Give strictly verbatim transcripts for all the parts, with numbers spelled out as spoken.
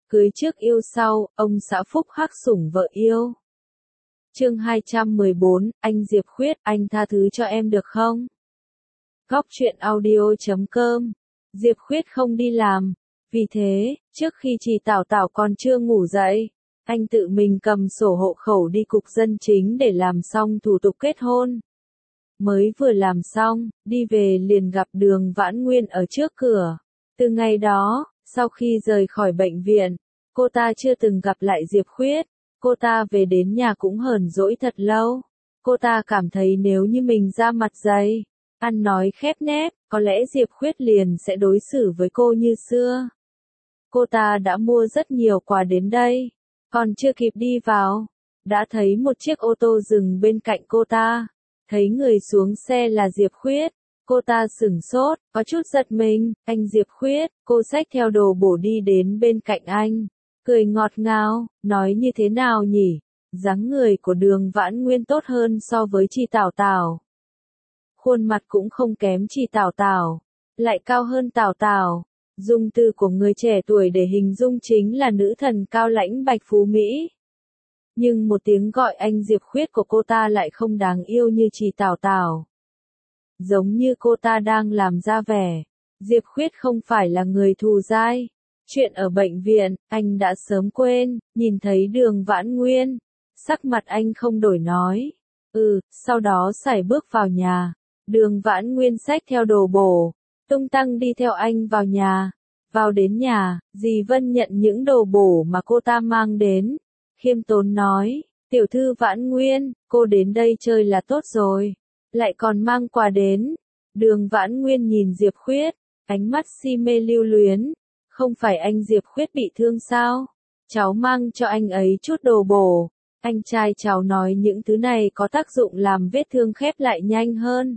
Cưới trước yêu sau, ông xã phúc hắc sủng vợ yêu. Chương hai trăm mười bốn, anh Diệp Khuyết, anh tha thứ cho em được không? Góc truyện audio chấm com. Diệp Khuyết không đi làm, vì thế, trước khi chị Tảo Tảo còn chưa ngủ dậy, anh tự mình cầm sổ hộ khẩu đi cục dân chính để làm xong thủ tục kết hôn. Mới vừa làm xong, đi về liền gặp Đường Vãn Nguyên ở trước cửa. Từ ngày đó, sau khi rời khỏi bệnh viện, cô ta chưa từng gặp lại Diệp Khuyết. Cô ta về đến nhà cũng hờn dỗi thật lâu. Cô ta cảm thấy nếu như mình ra mặt dày, ăn nói khép nép, có lẽ Diệp Khuyết liền sẽ đối xử với cô như xưa. Cô ta đã mua rất nhiều quà đến đây, còn chưa kịp đi vào, đã thấy một chiếc ô tô dừng bên cạnh cô ta. Thấy người xuống xe là Diệp Khuyết, cô ta sửng sốt, có chút giật mình. Anh Diệp Khuyết, cô xách theo đồ bổ đi đến bên cạnh anh, cười ngọt ngào, nói như thế nào nhỉ? Dáng người của Đường Vãn Nguyên tốt hơn so với chị Tảo Tảo. Khuôn mặt cũng không kém chị Tảo Tảo, lại cao hơn Tảo Tảo. Dùng từ của người trẻ tuổi để hình dung chính là nữ thần cao lãnh bạch phú Mỹ. Nhưng một tiếng gọi anh Diệp Khuyết của cô ta lại không đáng yêu như chị Tảo Tảo. Giống như cô ta đang làm ra vẻ, Diệp Khuyết không phải là người thù dai. Chuyện ở bệnh viện, anh đã sớm quên. Nhìn thấy Đường Vãn Nguyên, sắc mặt anh không đổi nói. Ừ, sau đó sải bước vào nhà. Đường Vãn Nguyên xách theo đồ bổ, tung tăng đi theo anh vào nhà. Vào đến nhà, dì Vân nhận những đồ bổ mà cô ta mang đến. Khiêm tốn nói, tiểu thư Vãn Nguyên, cô đến đây chơi là tốt rồi, lại còn mang quà đến. Đường Vãn Nguyên nhìn Diệp Khuyết, ánh mắt si mê lưu luyến. Không phải anh Diệp Khuyết bị thương sao? Cháu mang cho anh ấy chút đồ bổ. Anh trai cháu nói những thứ này có tác dụng làm vết thương khép lại nhanh hơn.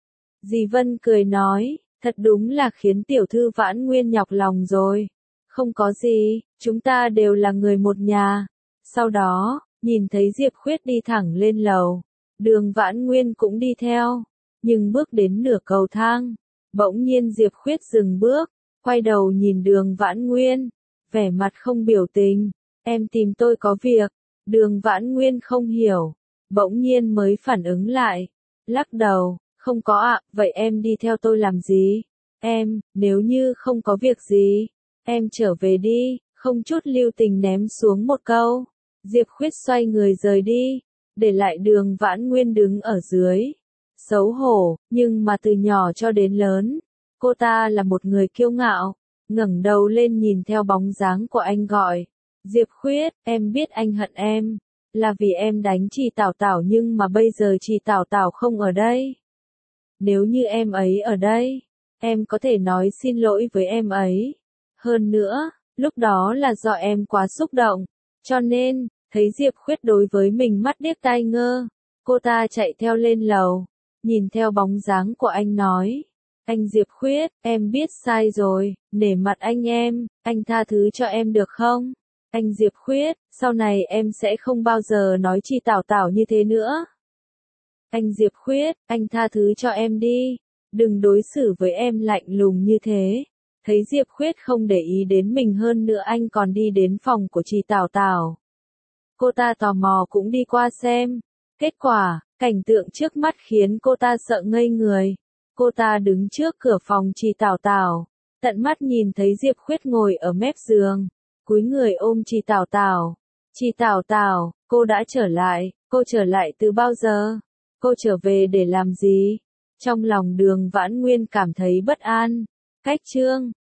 Dì Vân cười nói, thật đúng là khiến tiểu thư Vãn Nguyên nhọc lòng rồi. Không có gì, chúng ta đều là người một nhà. Sau đó, nhìn thấy Diệp Khuyết đi thẳng lên lầu, Đường Vãn Nguyên cũng đi theo. Nhưng bước đến nửa cầu thang, bỗng nhiên Diệp Khuyết dừng bước, quay đầu nhìn Đường Vãn Nguyên, vẻ mặt không biểu tình. Em tìm tôi có việc. Đường Vãn Nguyên không hiểu, bỗng nhiên mới phản ứng lại, lắc đầu, không có ạ, vậy em đi theo tôi làm gì? Em, nếu như không có việc gì, em trở về đi, không chút lưu tình ném xuống một câu. Diệp Khuyết xoay người rời đi, để lại Đường Vãn Nguyên đứng ở dưới. Xấu hổ, nhưng mà từ nhỏ cho đến lớn, cô ta là một người kiêu ngạo. Ngẩng đầu lên nhìn theo bóng dáng của anh gọi, Diệp Khuyết, em biết anh hận em, là vì em đánh chị Tảo Tảo, nhưng mà bây giờ chị Tảo Tảo không ở đây. Nếu như em ấy ở đây, em có thể nói xin lỗi với em ấy. Hơn nữa, lúc đó là do em quá xúc động, cho nên, thấy Diệp Khuyết đối với mình mắt điếc tai ngơ, cô ta chạy theo lên lầu, nhìn theo bóng dáng của anh nói, anh Diệp Khuyết, em biết sai rồi, nể mặt anh em, anh tha thứ cho em được không? Anh Diệp Khuyết, sau này em sẽ không bao giờ nói chị Tảo Tảo như thế nữa. Anh Diệp Khuyết, anh tha thứ cho em đi, đừng đối xử với em lạnh lùng như thế. Thấy Diệp Khuyết không để ý đến mình hơn nữa, anh còn đi đến phòng của chị Tảo Tảo. Cô ta tò mò cũng đi qua xem. Kết quả, cảnh tượng trước mắt khiến cô ta sợ ngây người. Cô ta đứng trước cửa phòng chị Tảo Tảo, tận mắt nhìn thấy Diệp Khuyết ngồi ở mép giường, cúi người ôm chị Tảo Tảo. Chị Tảo Tảo, cô đã trở lại, cô trở lại từ bao giờ? Cô trở về để làm gì? Trong lòng Đường Vãn Nguyên cảm thấy bất an. Cách chương